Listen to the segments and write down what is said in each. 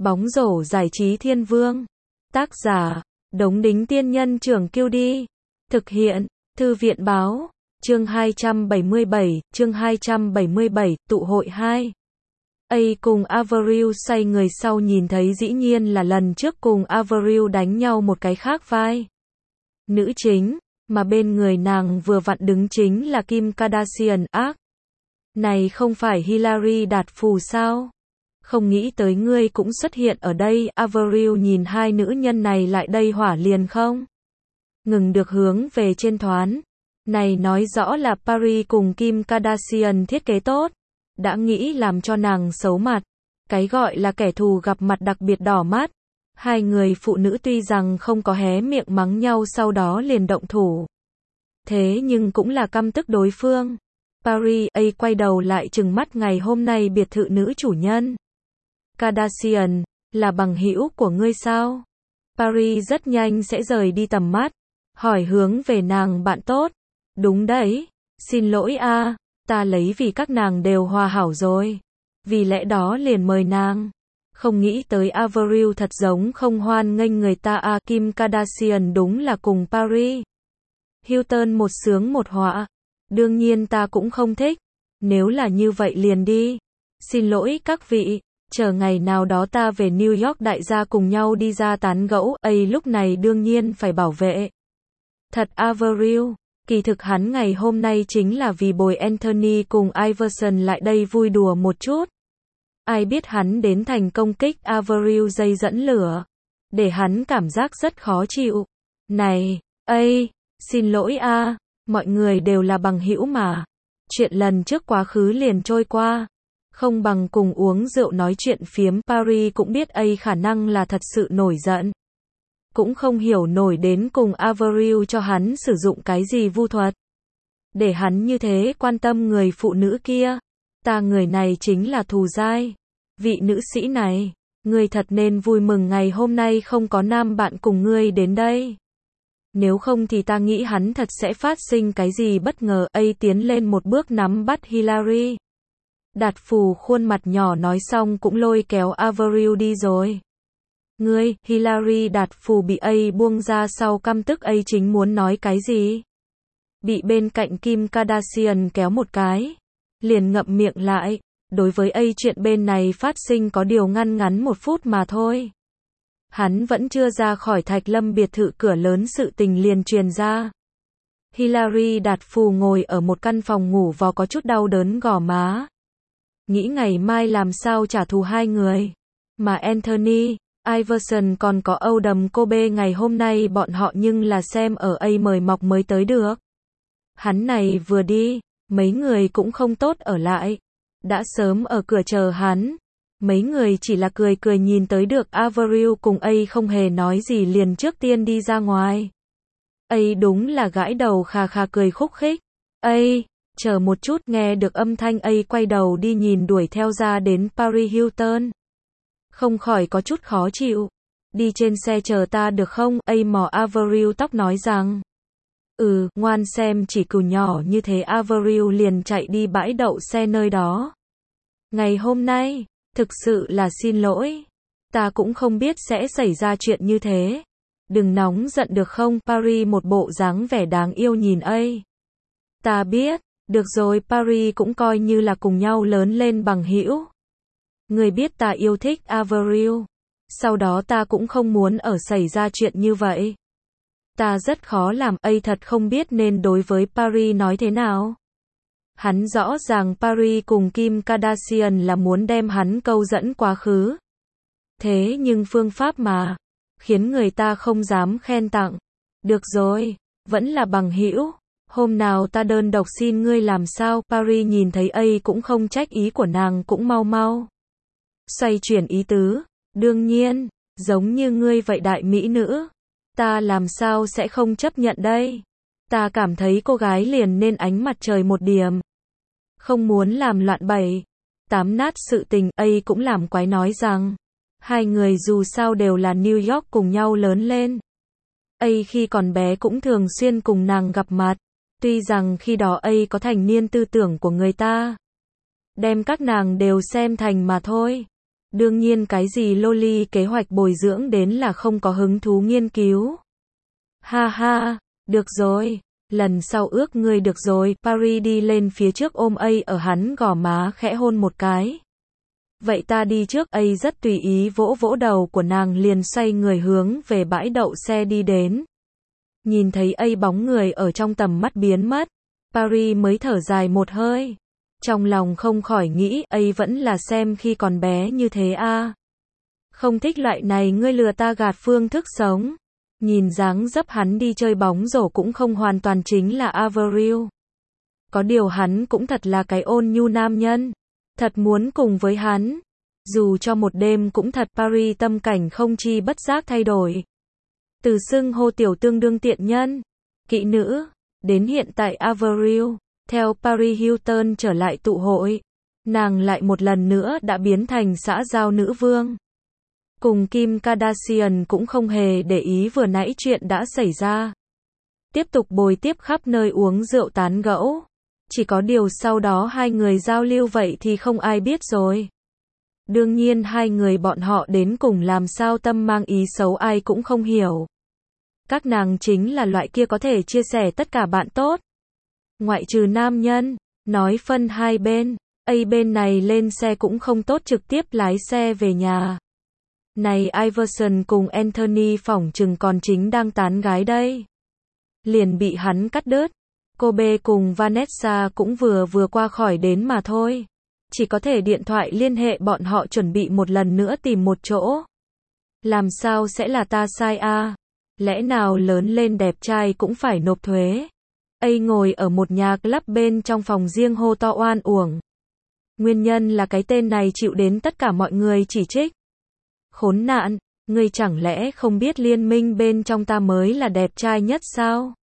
Bóng rổ giải trí thiên vương. Tác giả, Đống Đính Tiên Nhân Trưởng Kiêu Đi. Thực hiện, Thư viện Báo. Chương 277, tụ hội 2. A cùng Avril xoay người sau nhìn thấy dĩ nhiên là lần trước cùng Avril đánh nhau một cái khác vai. Nữ chính, mà bên người nàng vừa vặn đứng chính là Kim Kardashian. Này không phải Hillary Đạt Phù sao? Không nghĩ tới ngươi cũng xuất hiện ở đây. Avril nhìn hai nữ nhân này lại đây hỏa liền không ngừng được hướng về trên thoán. Này nói rõ là Paris cùng Kim Kardashian thiết kế tốt, đã nghĩ làm cho nàng xấu mặt. Cái gọi là kẻ thù gặp mặt đặc biệt đỏ mắt. Hai người phụ nữ tuy rằng không có hé miệng mắng nhau sau đó liền động thủ, thế nhưng cũng là căm tức đối phương. Paris quay đầu lại trừng mắt ngày hôm nay biệt thự nữ chủ nhân. Kardashian, là bằng hữu của ngươi sao? Paris rất nhanh sẽ rời đi tầm mắt, hỏi hướng về nàng bạn tốt. Đúng đấy, xin lỗi ta lấy vì các nàng đều hòa hảo rồi, vì lẽ đó liền mời nàng. Không nghĩ tới Avril thật giống không hoan nghênh người ta. Kim Kardashian đúng là cùng Paris Hilton một sướng một họa. Đương nhiên ta cũng không thích. Nếu là như vậy liền đi. Xin lỗi các vị, chờ ngày nào đó ta về New York đại gia cùng nhau đi ra tán gẫu. Lúc này đương nhiên phải bảo vệ thật Avril. Kỳ thực hắn ngày hôm nay chính là vì bồi Anthony cùng Iverson lại đây vui đùa một chút. Ai biết hắn đến thành công kích Avril dây dẫn lửa, để hắn cảm giác rất khó chịu. Này, xin lỗi mọi người đều là bằng hữu mà. Chuyện lần trước quá khứ liền trôi qua, không bằng cùng uống rượu nói chuyện phiếm. Paris cũng biết khả năng là thật sự nổi giận, cũng không hiểu nổi đến cùng Avril cho hắn sử dụng cái gì vu thuật, để hắn như thế quan tâm người phụ nữ kia. Ta người này chính là thù dai. Vị nữ sĩ này, ngươi thật nên vui mừng ngày hôm nay không có nam bạn cùng ngươi đến đây. Nếu không thì ta nghĩ hắn thật sẽ phát sinh cái gì bất ngờ. Tiến lên một bước nắm bắt Hillary Đạt Phù khuôn mặt nhỏ nói xong cũng lôi kéo Avril đi rồi. Ngươi, Hillary Đạt Phù bị buông ra sau căm tức. Chính muốn nói cái gì, bị bên cạnh Kim Kardashian kéo một cái, liền ngậm miệng lại. Đối với chuyện bên này phát sinh có điều ngắn một phút mà thôi. Hắn vẫn chưa ra khỏi Thạch Lâm biệt thự cửa lớn sự tình liền truyền ra. Hillary Đạt Phù ngồi ở một căn phòng ngủ vò có chút đau đớn gò má. Nghĩ ngày mai làm sao trả thù hai người. Mà Anthony, Iverson còn có Adam Kobe ngày hôm nay bọn họ nhưng là xem ở mời mọc mới tới được. Hắn này vừa đi, mấy người cũng không tốt ở lại. Đã sớm ở cửa chờ hắn. Mấy người chỉ là cười cười nhìn tới được Avril cùng không hề nói gì liền trước tiên đi ra ngoài. Đúng là gãi đầu khà khà cười khúc khích. Chờ một chút, nghe được âm thanh quay đầu đi nhìn đuổi theo ra đến Paris Hilton. Không khỏi có chút khó chịu. Đi trên xe chờ ta được không? Mò Avril tóc nói rằng. Ngoan xem chỉ cừu nhỏ như thế. Avril liền chạy đi bãi đậu xe nơi đó. Ngày hôm nay, thực sự là xin lỗi. Ta cũng không biết sẽ xảy ra chuyện như thế. Đừng nóng giận được không? Paris một bộ dáng vẻ đáng yêu nhìn Ta biết, được rồi. Paris cũng coi như là cùng nhau lớn lên bằng hữu. Người biết ta yêu thích Avril. Sau đó ta cũng không muốn xảy ra chuyện như vậy. Ta rất khó làm. Thật không biết nên đối với Paris nói thế nào. Hắn rõ ràng Paris cùng Kim Kardashian là muốn đem hắn câu dẫn quá khứ. Thế nhưng phương pháp mà khiến người ta không dám khen tặng. Được rồi, vẫn là bằng hữu. Hôm nào ta đơn độc xin ngươi làm sao? Paris nhìn thấy cũng không trách ý của nàng cũng mau xoay chuyển ý tứ. Đương nhiên, giống như ngươi vậy đại mỹ nữ, ta làm sao sẽ không chấp nhận đây. Ta cảm thấy cô gái liền nên ánh mặt trời một điểm. Không muốn làm loạn bậy tám nát sự tình. Cũng làm quái nói rằng hai người dù sao đều là New York cùng nhau lớn lên. Khi còn bé cũng thường xuyên cùng nàng gặp mặt. Tuy rằng khi đó có thành niên tư tưởng của người ta, đem các nàng đều xem thành mà thôi. Đương nhiên cái gì loli kế hoạch bồi dưỡng đến là không có hứng thú nghiên cứu. Ha ha, được rồi, lần sau ước ngươi được rồi, Paris đi lên phía trước ôm A ở hắn gò má khẽ hôn một cái. Vậy ta đi trước, A rất tùy ý vỗ vỗ đầu của nàng liền xoay người hướng về bãi đậu xe đi đến. Nhìn thấy A bóng người ở trong tầm mắt biến mất, Paris mới thở dài một hơi. Trong lòng không khỏi nghĩ A vẫn là xem khi còn bé như thế a. Không thích loại này ngươi lừa ta gạt phương thức sống. Nhìn dáng dấp hắn đi chơi bóng rổ cũng không hoàn toàn chính là Avril. Có điều hắn cũng thật là cái ôn nhu nam nhân. Thật muốn cùng với hắn. Dù cho một đêm cũng thật Paris tâm cảnh không chi bất giác thay đổi. Từ xưng hô tiểu tương đương tiện nhân, kỹ nữ, đến hiện tại Avril, theo Paris Hilton trở lại tụ hội. Nàng lại một lần nữa đã biến thành xã giao nữ vương. Cùng Kim Kardashian cũng không hề để ý vừa nãy chuyện đã xảy ra. Tiếp tục bồi tiếp khắp nơi uống rượu tán gẫu. Chỉ có điều sau đó hai người giao lưu vậy thì không ai biết rồi. Đương nhiên hai người bọn họ đến cùng làm sao tâm mang ý xấu ai cũng không hiểu. Các nàng chính là loại kia có thể chia sẻ tất cả bạn tốt. Ngoại trừ nam nhân, nói phân hai bên, A bên này lên xe cũng không tốt trực tiếp lái xe về nhà. Này Iverson cùng Anthony phỏng chừng còn chính đang tán gái đây. Liền bị hắn cắt đứt. Cô B cùng Vanessa cũng vừa qua khỏi đến mà thôi. Chỉ có thể điện thoại liên hệ bọn họ chuẩn bị một lần nữa tìm một chỗ. Làm sao sẽ là ta sai a? Lẽ nào lớn lên đẹp trai cũng phải nộp thuế? A ngồi ở một nhà club bên trong phòng riêng hô to oan uổng. Nguyên nhân là cái tên này chịu đến tất cả mọi người chỉ trích. Khốn nạn, ngươi chẳng lẽ không biết liên minh bên trong ta mới là đẹp trai nhất sao?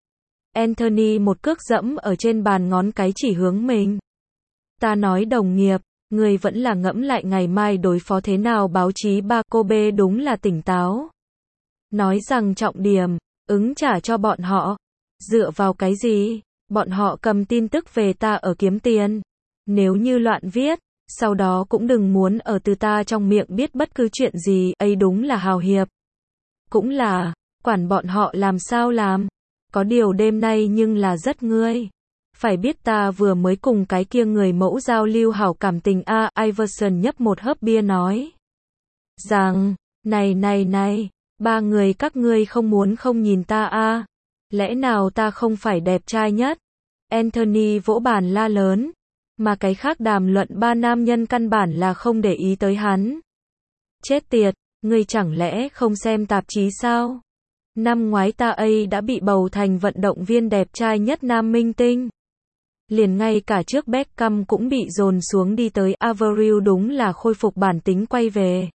Anthony một cước dẫm ở trên bàn ngón cái chỉ hướng mình. Ta nói đồng nghiệp, ngươi vẫn là ngẫm lại ngày mai đối phó thế nào báo chí ba. Cô B đúng là tỉnh táo. Nói rằng trọng điểm, ứng trả cho bọn họ. Dựa vào cái gì? Bọn họ cầm tin tức về ta ở kiếm tiền. Nếu như loạn viết, sau đó cũng đừng muốn ở từ ta trong miệng biết bất cứ chuyện gì. Ấy đúng là hào hiệp. Cũng là, quản bọn họ làm sao làm. Có điều đêm nay nhưng là rất ngươi. Phải biết ta vừa mới cùng cái kia người mẫu giao lưu hảo cảm tình a. Iverson nhấp một hớp bia nói. Rằng, này, ba người các ngươi không muốn không nhìn ta a. Lẽ nào ta không phải đẹp trai nhất? Anthony vỗ bàn la lớn. Mà cái khác đàm luận ba nam nhân căn bản là không để ý tới hắn. Chết tiệt, ngươi chẳng lẽ không xem tạp chí sao? Năm ngoái ta A đã bị bầu thành vận động viên đẹp trai nhất nam minh tinh. Liền ngay cả trước Beckham cũng bị dồn xuống đi tới. Avril đúng là khôi phục bản tính quay về.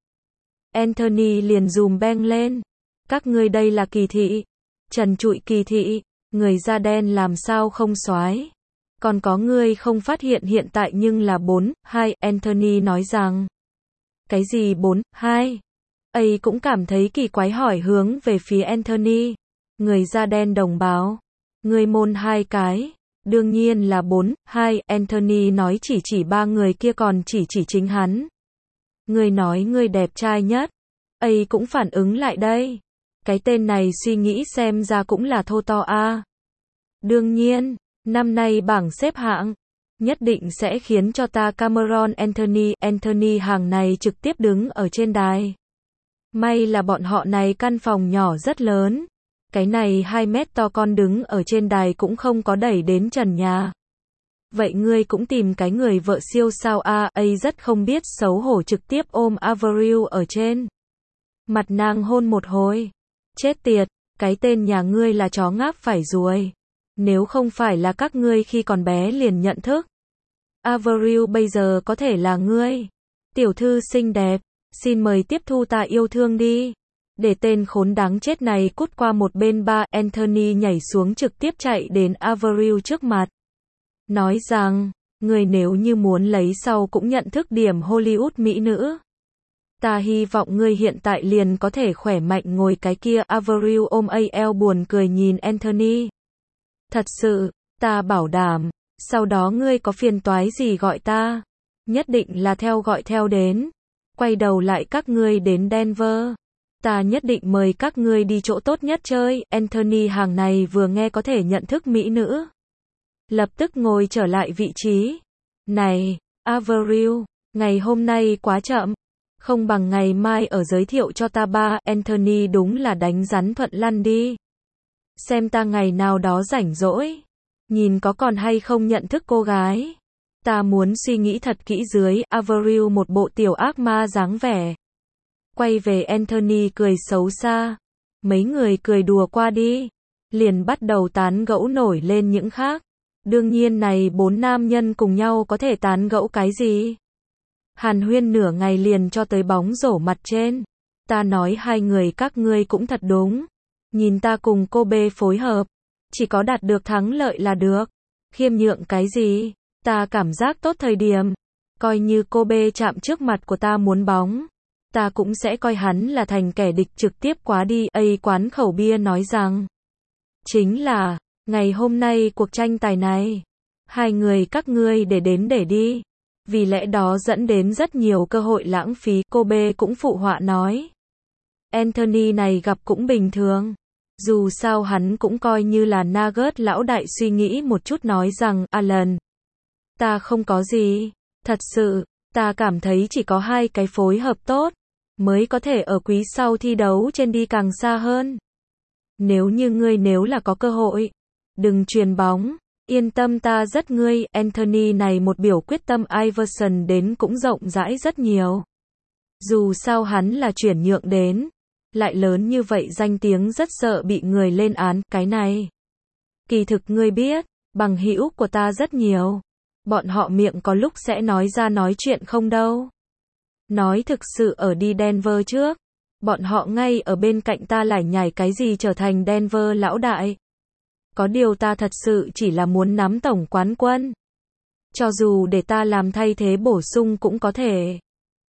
Anthony liền dùm beng lên. Các ngươi đây là kỳ thị. Trần trụi kỳ thị. Người da đen làm sao không soái. Còn có ngươi không phát hiện hiện tại nhưng là 4-2. Anthony nói rằng. Cái gì 4-2? A cũng cảm thấy kỳ quái hỏi hướng về phía Anthony. Người da đen đồng báo. Ngươi môn 2 cái. Đương nhiên là 4-2. Anthony nói chỉ ba người kia còn chỉ chính hắn. Ngươi nói ngươi đẹp trai nhất. A cũng phản ứng lại đây. Cái tên này suy nghĩ xem ra cũng là thô to a. Đương nhiên, năm nay bảng xếp hạng nhất định sẽ khiến cho ta Cameron Anthony hàng này trực tiếp đứng ở trên đài. May là bọn họ này căn phòng nhỏ rất lớn. Cái này 2 mét to con đứng ở trên đài cũng không có đẩy đến trần nhà. Vậy ngươi cũng tìm cái người vợ siêu sao a. A rất không biết xấu hổ trực tiếp ôm Avril ở trên mặt nàng hôn một hồi. Chết tiệt, cái tên nhà ngươi là chó ngáp phải ruồi. Nếu không phải là các ngươi khi còn bé liền nhận thức. Avril bây giờ có thể là ngươi. Tiểu thư xinh đẹp, xin mời tiếp thu ta yêu thương đi. Để tên khốn đáng chết này cút qua một bên ba. Anthony nhảy xuống trực tiếp chạy đến Avril trước mặt. Nói rằng, người nếu như muốn lấy sau cũng nhận thức điểm Hollywood mỹ nữ. Ta hy vọng ngươi hiện tại liền có thể khỏe mạnh ngồi cái kia. Avril ôm AL buồn cười nhìn Anthony. Thật sự, ta bảo đảm, sau đó ngươi có phiền toái gì gọi ta. Nhất định là gọi theo đến. Quay đầu lại các ngươi đến Denver. Ta nhất định mời các ngươi đi chỗ tốt nhất chơi. Anthony hàng này vừa nghe có thể nhận thức mỹ nữ. Lập tức ngồi trở lại vị trí. Này, Avril, ngày hôm nay quá chậm. Không bằng ngày mai ở giới thiệu cho ta ba. Anthony đúng là đánh rắn thuận lăn đi. Xem ta ngày nào đó rảnh rỗi. Nhìn có còn hay không nhận thức cô gái. Ta muốn suy nghĩ thật kỹ dưới. Avril một bộ tiểu ác ma dáng vẻ. Quay về Anthony cười xấu xa. Mấy người cười đùa qua đi. Liền bắt đầu tán gẫu nổi lên những khác. Đương nhiên này 4 nam nhân cùng nhau có thể tán gẫu cái gì. Hàn huyên nửa ngày liền cho tới bóng rổ mặt trên. Ta nói hai người các ngươi cũng thật đúng. Nhìn ta cùng cô B phối hợp. Chỉ có đạt được thắng lợi là được. Khiêm nhượng cái gì? Ta cảm giác tốt thời điểm. Coi như cô B chạm trước mặt của ta muốn bóng. Ta cũng sẽ coi hắn là thành kẻ địch trực tiếp quá đi. Quán khẩu bia nói rằng. Chính là, ngày hôm nay cuộc tranh tài này. Hai người các ngươi để đến để đi. Vì lẽ đó dẫn đến rất nhiều cơ hội lãng phí. Cô B cũng phụ họa nói. Anthony này gặp cũng bình thường. Dù sao hắn cũng coi như là Nugget lão đại suy nghĩ một chút nói rằng, Alan. Ta không có gì. Thật sự, ta cảm thấy chỉ có hai cái phối hợp tốt. Mới có thể ở quý sau thi đấu trên đi càng xa hơn. Nếu như ngươi nếu là có cơ hội. Đừng chuyền bóng. Yên tâm ta rất ngươi. Anthony này một biểu quyết tâm Iverson đến cũng rộng rãi rất nhiều. Dù sao hắn là chuyển nhượng đến. Lại lớn như vậy danh tiếng rất sợ bị người lên án. Cái này. Kỳ thực ngươi biết. Bằng hữu của ta rất nhiều. Bọn họ miệng có lúc sẽ nói ra nói chuyện không đâu. Nói thực sự ở đi Denver trước. Bọn họ ngay ở bên cạnh ta lải nhải cái gì trở thành Denver lão đại. Có điều ta thật sự chỉ là muốn nắm tổng quán quân. Cho dù để ta làm thay thế bổ sung cũng có thể.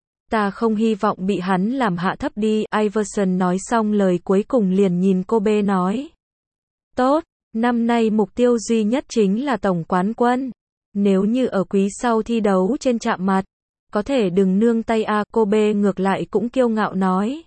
Ta không hy vọng bị hắn làm hạ thấp đi. Iverson nói xong lời cuối cùng liền nhìn cô B nói. Tốt, năm nay mục tiêu duy nhất chính là tổng quán quân. Nếu như ở quý sau thi đấu trên chạm mặt. Có thể đừng nương tay a. Cô B ngược lại cũng kiêu ngạo nói.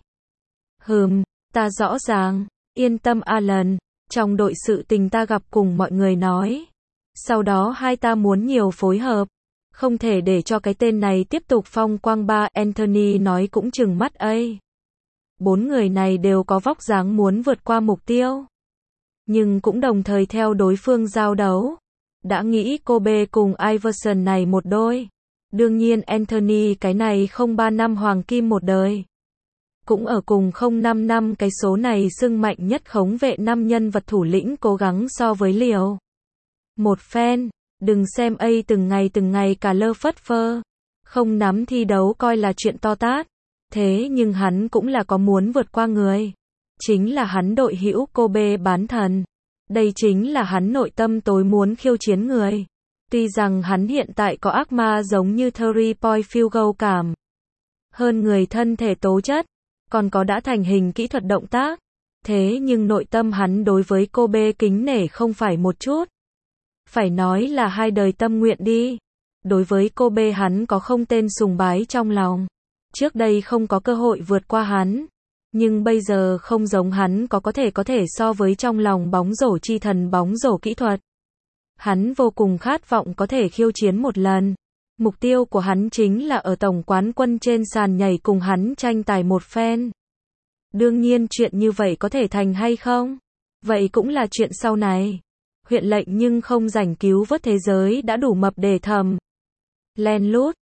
Ta rõ ràng. Yên tâm Alan. Trong đội sự tình ta gặp cùng mọi người nói. Sau đó hai ta muốn nhiều phối hợp. Không thể để cho cái tên này tiếp tục phong quang ba. Anthony nói cũng trừng mắt ấy. 4 người này đều có vóc dáng muốn vượt qua mục tiêu. Nhưng cũng đồng thời theo đối phương giao đấu. Đã nghĩ cô B cùng Iverson này một đôi. Đương nhiên Anthony cái này không 3 năm hoàng kim một đời. Cũng ở cùng 05 năm cái số này xưng mạnh nhất khống vệ 5 nhân vật thủ lĩnh cố gắng so với liều. Một phen, đừng xem từng ngày cả lơ phất phơ. Không nắm thi đấu coi là chuyện to tát. Thế nhưng hắn cũng là có muốn vượt qua người. Chính là hắn đội hữu cô B bán thần. Đây chính là hắn nội tâm tối muốn khiêu chiến người. Tuy rằng hắn hiện tại có ác ma giống như 3-point field goal cảm. Hơn người thân thể tố chất. Còn có đã thành hình kỹ thuật động tác. Thế nhưng nội tâm hắn đối với cô B kính nể không phải một chút. Phải nói là hai đời tâm nguyện đi. Đối với cô B hắn có không tên sùng bái trong lòng. Trước đây không có cơ hội vượt qua hắn. Nhưng bây giờ không giống hắn có thể so với trong lòng bóng rổ chi thần bóng rổ kỹ thuật. Hắn vô cùng khát vọng có thể khiêu chiến một lần. Mục tiêu của hắn chính là ở tổng quán quân trên sàn nhảy cùng hắn tranh tài một phen. Đương nhiên chuyện như vậy có thể thành hay không? Vậy cũng là chuyện sau này. Huyện lệnh nhưng không rảnh cứu vớt thế giới đã đủ mập để thầm. Len lút.